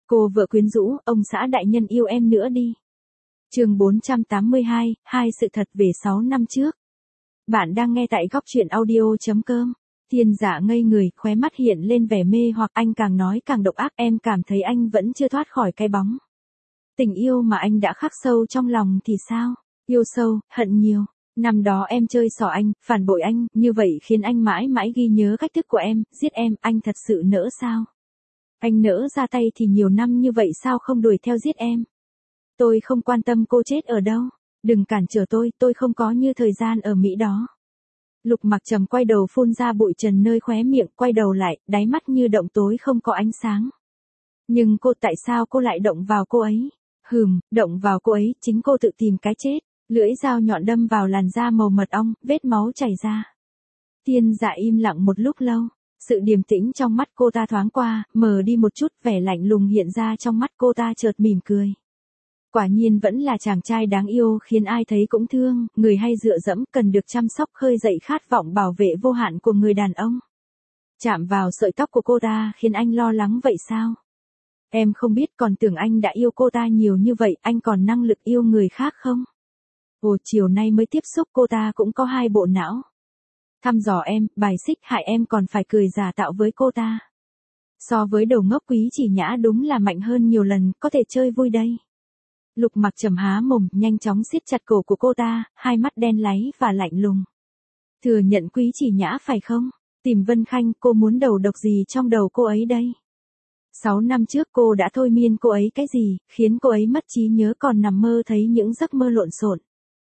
Cô vợ quyến rũ, ông xã đại nhân yêu em nữa đi. Chương 482, hai sự thật về 6 năm trước. Bạn đang nghe tại góc truyện audio.com. Thiên Dạ ngây người, khóe mắt hiện lên vẻ mê hoặc, anh càng nói càng độc ác, em cảm thấy anh vẫn chưa thoát khỏi cái bóng. Tình yêu mà anh đã khắc sâu trong lòng thì sao? Yêu sâu, hận nhiều. Năm đó em chơi xỏ anh, phản bội anh, như vậy khiến anh mãi mãi ghi nhớ cách thức của em, giết em, anh thật sự nỡ sao? Anh nỡ ra tay thì nhiều năm như vậy sao không đuổi theo giết em? Tôi không quan tâm cô chết ở đâu. Đừng cản trở tôi không có như thời gian ở Mỹ đó. Lục Mặc Trầm quay đầu phun ra bụi trần nơi khóe miệng, quay đầu lại, đáy mắt như động tối không có ánh sáng. Nhưng tại sao cô lại động vào cô ấy? Động vào cô ấy, chính cô tự tìm cái chết. Lưỡi dao nhọn đâm vào làn da màu mật ong, vết máu chảy ra. Thiên Dạ im lặng một lúc lâu. Sự điềm tĩnh trong mắt cô ta thoáng qua, mờ đi một chút, vẻ lạnh lùng hiện ra trong mắt cô ta, chợt mỉm cười. Quả nhiên vẫn là chàng trai đáng yêu, khiến ai thấy cũng thương, người hay dựa dẫm, cần được chăm sóc, khơi dậy khát vọng bảo vệ vô hạn của người đàn ông. Chạm vào sợi tóc của cô ta khiến anh lo lắng vậy sao? Em không biết, còn tưởng anh đã yêu cô ta nhiều như vậy, anh còn năng lực yêu người khác không? Ồ, chiều nay mới tiếp xúc cô ta cũng có 2 bộ não. Thăm dò em, bài xích hại em, còn phải cười giả tạo với cô ta. So với đầu ngốc Quý Chỉ Nhã đúng là mạnh hơn nhiều lần, có thể chơi vui đây. Lục Mặc Trầm há mồm, nhanh chóng siết chặt cổ của cô ta, hai mắt đen láy và lạnh lùng. Thừa nhận Quý Chỉ Nhã phải không? Tìm Vân Khanh, cô muốn đầu độc gì trong đầu cô ấy đây? 6 năm trước cô đã thôi miên cô ấy cái gì, khiến cô ấy mất trí nhớ, còn nằm mơ thấy những giấc mơ lộn xộn.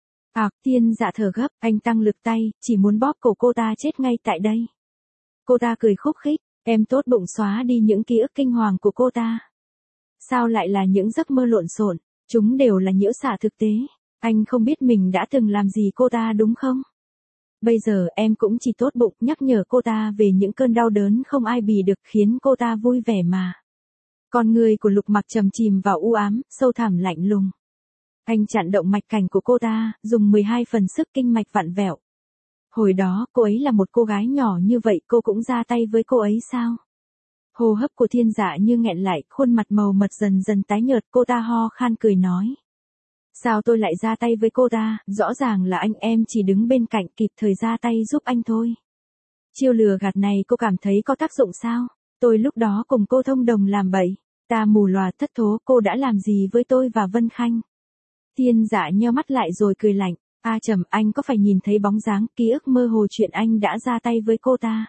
Thiên Dạ thở gấp, anh tăng lực tay, chỉ muốn bóp cổ cô ta chết ngay tại đây. Cô ta cười khúc khích, em tốt bụng xóa đi những ký ức kinh hoàng của cô ta. Sao lại là những giấc mơ lộn xộn? Chúng đều là nhiễu xạ thực tế. Anh không biết mình đã từng làm gì cô ta đúng không? Bây giờ em cũng chỉ tốt bụng nhắc nhở cô ta về những cơn đau đớn không ai bì được, khiến cô ta vui vẻ mà. Con người của Lục Mặc Trầm chìm vào u ám, sâu thẳm lạnh lùng. Anh chặn động mạch cảnh của cô ta, dùng 12 phần sức kinh mạch vặn vẹo. Hồi đó, cô ấy là một cô gái nhỏ như vậy, cô cũng ra tay với cô ấy sao? Hô hấp của Thiên Dạ như nghẹn lại, khuôn mặt màu mật dần dần tái nhợt, cô ta ho khan cười nói. Sao tôi lại ra tay với cô ta, rõ ràng là em chỉ đứng bên cạnh kịp thời ra tay giúp anh thôi. Chiêu lừa gạt này cô cảm thấy có tác dụng sao? Tôi lúc đó cùng cô thông đồng làm bậy, ta mù lòa thất thố, cô đã làm gì với tôi và Vân Khanh? Thiên Dạ nheo mắt lại rồi cười lạnh, Trầm, anh có phải nhìn thấy bóng dáng, ký ức mơ hồ chuyện anh đã ra tay với cô ta?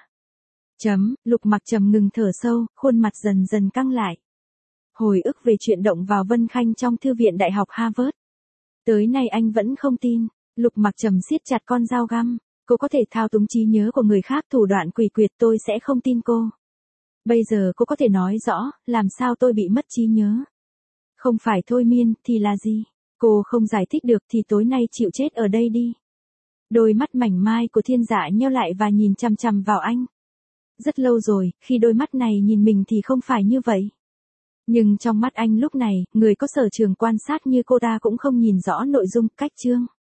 Lục Mặc Trầm ngừng thở sâu, khuôn mặt dần dần căng lại. Hồi ức về chuyện động vào Vân Khanh trong thư viện Đại học Harvard. Tới nay anh vẫn không tin. Lục Mặc Trầm siết chặt con dao găm. Cô có thể thao túng trí nhớ của người khác, thủ đoạn quỷ quyệt, tôi sẽ không tin cô. Bây giờ cô có thể nói rõ, làm sao tôi bị mất trí nhớ? Không phải thôi miên, thì là gì? Cô không giải thích được thì tối nay chịu chết ở đây đi. Đôi mắt mảnh mai của Thiên Dạ nheo lại và nhìn chằm chằm vào anh. Rất lâu rồi, khi đôi mắt này nhìn mình thì không phải như vậy. Nhưng trong mắt anh lúc này, người có sở trường quan sát như cô ta cũng không nhìn rõ nội dung, cách chương.